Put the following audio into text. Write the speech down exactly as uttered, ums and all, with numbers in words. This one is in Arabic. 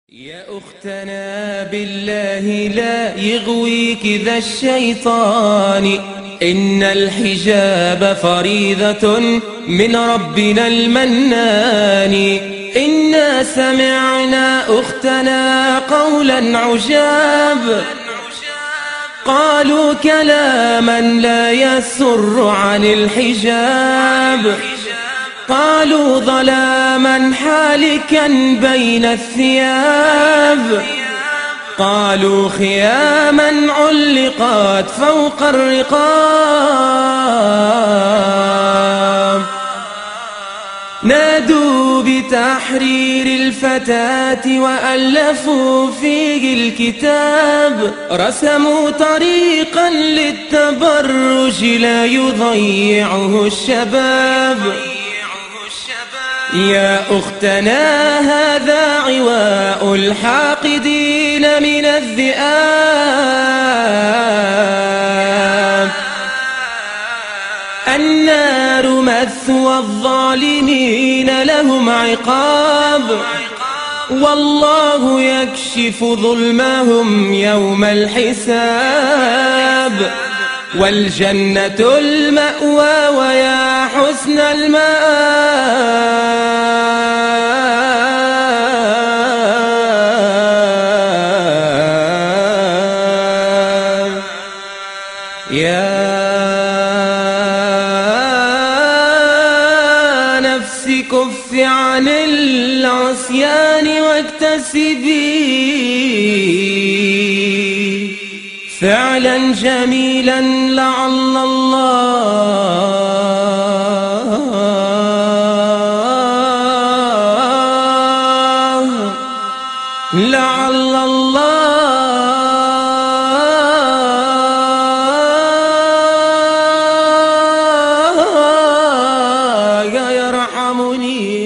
يا أختنا بالله لا يغويك ذا الشيطان، إن الحجاب فريضة من ربنا المنان. إنا سمعنا أختنا قولا عجاب، قالوا كلاما لا يسر عن الحجاب، قالوا ظلاما حالكا بين الثياب، قالوا خياما علقت فوق الرقاب، نادوا بتحرير الفتاة وألفوا فيه الكتاب، رسموا طريقا للتبرج لا يضيعه الشباب. يا أختنا هذا عواء الحاقدين من الذئاب، النار مثوى الظالمين لهم عقاب، والله يكشف ظلمهم يوم الحساب، والجنة المأوى ويا حسن المآب. يا نفس كف عن العصيان واكتسبي فعلا جميلا لعل الله لعل الله يرحمني.